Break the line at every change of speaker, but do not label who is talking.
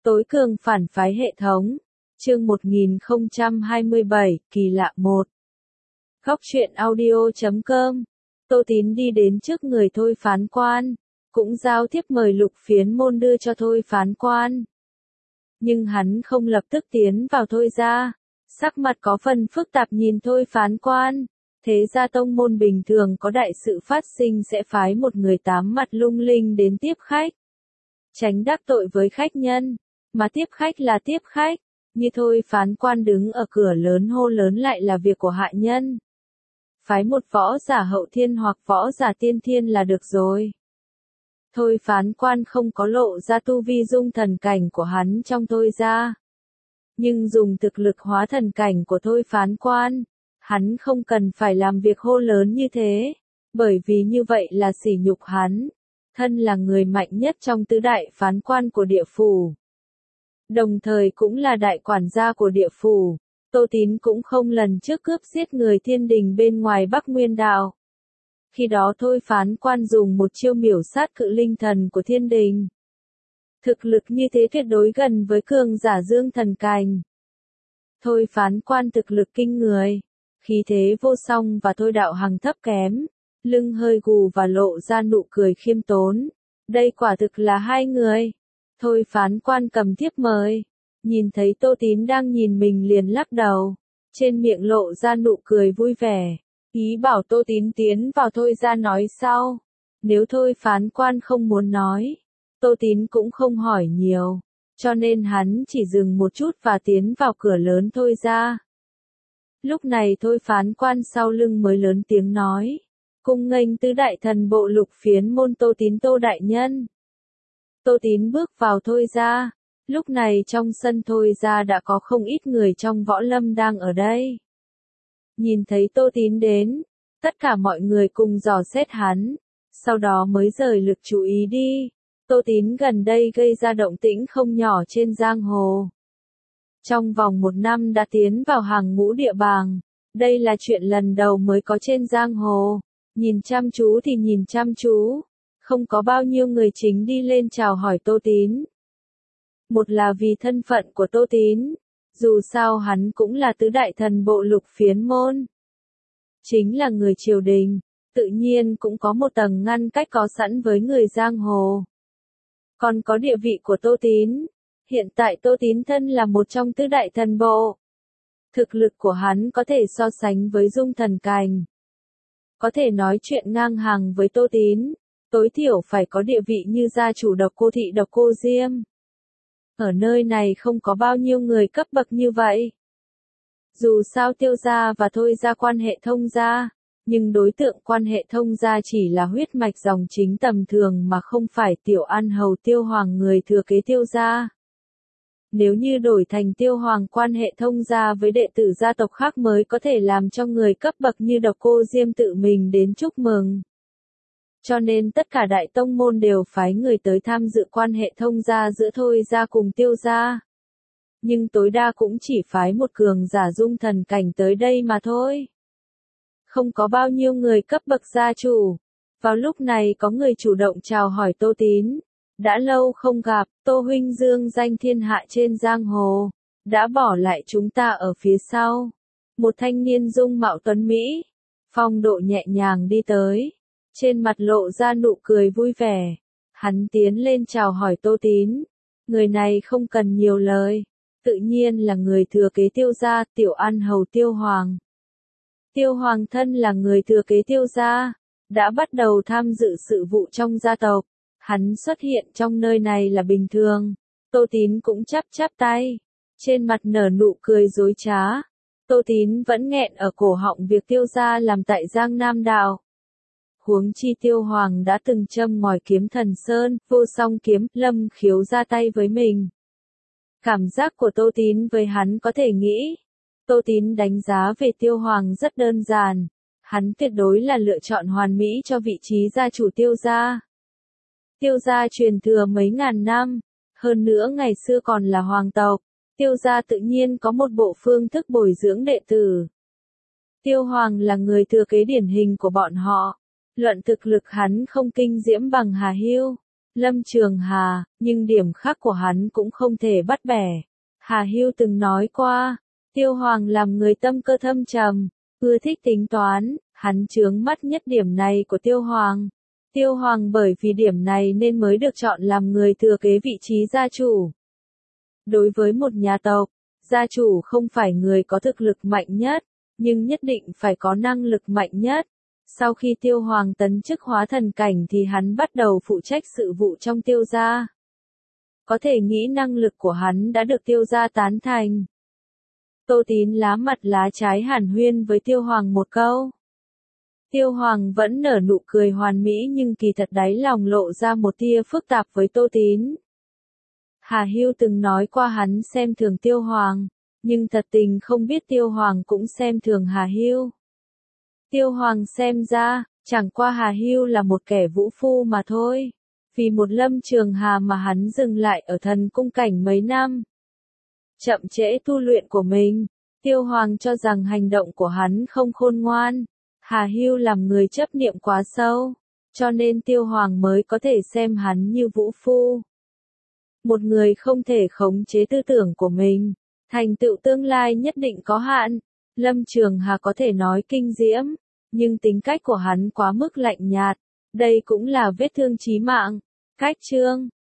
Tối cường phản phái hệ thống. Chương 1027, kỳ lạ 1. Góc truyện audio.com. Tô Tín đi đến trước người Thôi Phán Quan, cũng giao thiếp mời Lục Phiến Môn đưa cho Thôi Phán Quan. Nhưng hắn không lập tức tiến vào Thôi gia, sắc mặt có phần phức tạp nhìn Thôi Phán Quan. Thế gia tông môn bình thường có đại sự phát sinh sẽ phái một người tám mặt lung linh đến tiếp khách, tránh đắc tội với khách nhân, mà tiếp khách là tiếp khách, như Thôi Phán Quan đứng ở cửa lớn hô lớn lại là việc của hạ nhân. Phái một võ giả hậu thiên hoặc võ giả tiên thiên là được rồi. Thôi Phán Quan không có lộ ra tu vi dung thần cảnh của hắn trong Thôi gia, nhưng dùng thực lực hóa thần cảnh của Thôi Phán Quan, hắn không cần phải làm việc hô lớn như thế, bởi vì như vậy là sỉ nhục hắn. Thân là người mạnh nhất trong tứ đại phán quan của địa phủ, đồng thời cũng là đại quản gia của địa phủ, Tô Tín cũng không lần trước cướp giết người thiên đình bên ngoài Bắc Nguyên Đạo. Khi đó Thôi Phán Quan dùng một chiêu miểu sát cự linh thần của thiên đình. Thực lực như thế tuyệt đối gần với cường giả dương thần cảnh. Thôi Phán Quan thực lực kinh người, khí thế vô song và Thôi Đạo Hằng thấp kém, lưng hơi gù và lộ ra nụ cười khiêm tốn. Đây quả thực là hai người. Thôi Phán Quan cầm thiếp mời, nhìn thấy Tô Tín đang nhìn mình liền lắc đầu, trên miệng lộ ra nụ cười vui vẻ, ý bảo Tô Tín tiến vào Thôi gia nói sau. Nếu Thôi Phán Quan không muốn nói, Tô Tín cũng không hỏi nhiều, cho nên hắn chỉ dừng một chút và tiến vào cửa lớn Thôi gia. Lúc này Thôi Phán Quan sau lưng mới lớn tiếng nói, cung nghênh tứ đại thần bộ Lục Phiến Môn Tô Tín Tô đại nhân. Tô Tín bước vào Thôi gia, lúc này trong sân Thôi gia đã có không ít người trong võ lâm đang ở đây. Nhìn thấy Tô Tín đến, tất cả mọi người cùng dò xét hắn, sau đó mới rời lực chú ý đi. Tô Tín gần đây gây ra động tĩnh không nhỏ trên giang hồ. Trong vòng 1 năm đã tiến vào hàng ngũ địa bàng, đây là chuyện lần đầu mới có trên giang hồ. Nhìn chăm chú thì nhìn chăm chú, không có bao nhiêu người chính đi lên chào hỏi Tô Tín. Một là vì thân phận của Tô Tín, dù sao hắn cũng là tứ đại thần bộ Lục Phiến Môn, chính là người triều đình, tự nhiên cũng có một tầng ngăn cách có sẵn với người giang hồ. Còn có địa vị của Tô Tín, hiện tại Tô Tín thân là một trong tứ đại thần bộ. Thực lực của hắn có thể so sánh với dung thần cảnh, có thể nói chuyện ngang hàng với Tô Tín, tối thiểu phải có địa vị như gia chủ Độc Cô Thị Độc Cô Diêm. Ở nơi này không có bao nhiêu người cấp bậc như vậy. Dù sao Tiêu gia và Thôi gia quan hệ thông gia, nhưng đối tượng quan hệ thông gia chỉ là huyết mạch dòng chính tầm thường mà không phải Tiểu An Hầu Tiêu Hoàng người thừa kế Tiêu gia. Nếu như đổi thành Tiêu Hoàng quan hệ thông gia với đệ tử gia tộc khác mới có thể làm cho người cấp bậc như Độc Cô Diêm tự mình đến chúc mừng. Cho nên tất cả đại tông môn đều phái người tới tham dự quan hệ thông gia giữa Thôi gia cùng Tiêu gia. Nhưng tối đa cũng chỉ phái một cường giả dung thần cảnh tới đây mà thôi. Không có bao nhiêu người cấp bậc gia chủ. Vào lúc này có người chủ động chào hỏi Tô Tín. Đã lâu không gặp, Tô huynh dương danh thiên hạ trên giang hồ, đã bỏ lại chúng ta ở phía sau. Một thanh niên dung mạo tuấn Mỹ, phong độ nhẹ nhàng đi tới, trên mặt lộ ra nụ cười vui vẻ. Hắn tiến lên chào hỏi Tô Tín. Người này không cần nhiều lời, tự nhiên là người thừa kế Tiêu gia, Tiểu An Hầu Tiêu Hoàng. Tiêu Hoàng thân là người thừa kế Tiêu gia, đã bắt đầu tham dự sự vụ trong gia tộc. Hắn xuất hiện trong nơi này là bình thường. Tô Tín cũng chắp tay, trên mặt nở nụ cười dối trá. Tô Tín vẫn nghẹn ở cổ họng việc Tiêu gia làm tại Giang Nam Đạo. Huống chi Tiêu Hoàng đã từng châm ngòi kiếm Thần Sơn, vô song kiếm, Lâm Khiếu ra tay với mình. Cảm giác của Tô Tín với hắn có thể nghĩ. Tô Tín đánh giá về Tiêu Hoàng rất đơn giản. Hắn tuyệt đối là lựa chọn hoàn mỹ cho vị trí gia chủ Tiêu gia. Tiêu gia truyền thừa mấy ngàn năm, hơn nữa ngày xưa còn là hoàng tộc, Tiêu gia tự nhiên có một bộ phương thức bồi dưỡng đệ tử. Tiêu Hoàng là người thừa kế điển hình của bọn họ, luận thực lực hắn không kinh diễm bằng Hà Hưu, Lâm Trường Hà, nhưng điểm khác của hắn cũng không thể bắt bẻ. Hà Hưu từng nói qua, Tiêu Hoàng làm người tâm cơ thâm trầm, ưa thích tính toán, hắn chướng mắt nhất điểm này của Tiêu Hoàng. Tiêu Hoàng bởi vì điểm này nên mới được chọn làm người thừa kế vị trí gia chủ. Đối với một nhà tộc, gia chủ không phải người có thực lực mạnh nhất, nhưng nhất định phải có năng lực mạnh nhất. Sau khi Tiêu Hoàng tấn chức hóa thần cảnh thì hắn bắt đầu phụ trách sự vụ trong Tiêu gia. Có thể nghĩ năng lực của hắn đã được Tiêu gia tán thành. Tô Tín lá mặt lá trái hàn huyên với Tiêu Hoàng một câu. Tiêu Hoàng vẫn nở nụ cười hoàn mỹ nhưng kỳ thật đáy lòng lộ ra một tia phức tạp với Tô Tín. Hà Hưu từng nói qua hắn xem thường Tiêu Hoàng, nhưng thật tình không biết Tiêu Hoàng cũng xem thường Hà Hưu. Tiêu Hoàng xem ra, chẳng qua Hà Hưu là một kẻ vũ phu mà thôi. Vì một Lâm Trường Hà mà hắn dừng lại ở thần cung cảnh mấy năm. Chậm trễ tu luyện của mình, Tiêu Hoàng cho rằng hành động của hắn không khôn ngoan. Hà Hưu làm người chấp niệm quá sâu, cho nên Tiêu Hoàng mới có thể xem hắn như vũ phu. Một người không thể khống chế tư tưởng của mình, thành tựu tương lai nhất định có hạn. Lâm Trường Hà có thể nói kinh diễm, nhưng tính cách của hắn quá mức lạnh nhạt, đây cũng là vết thương chí mạng. Cách chương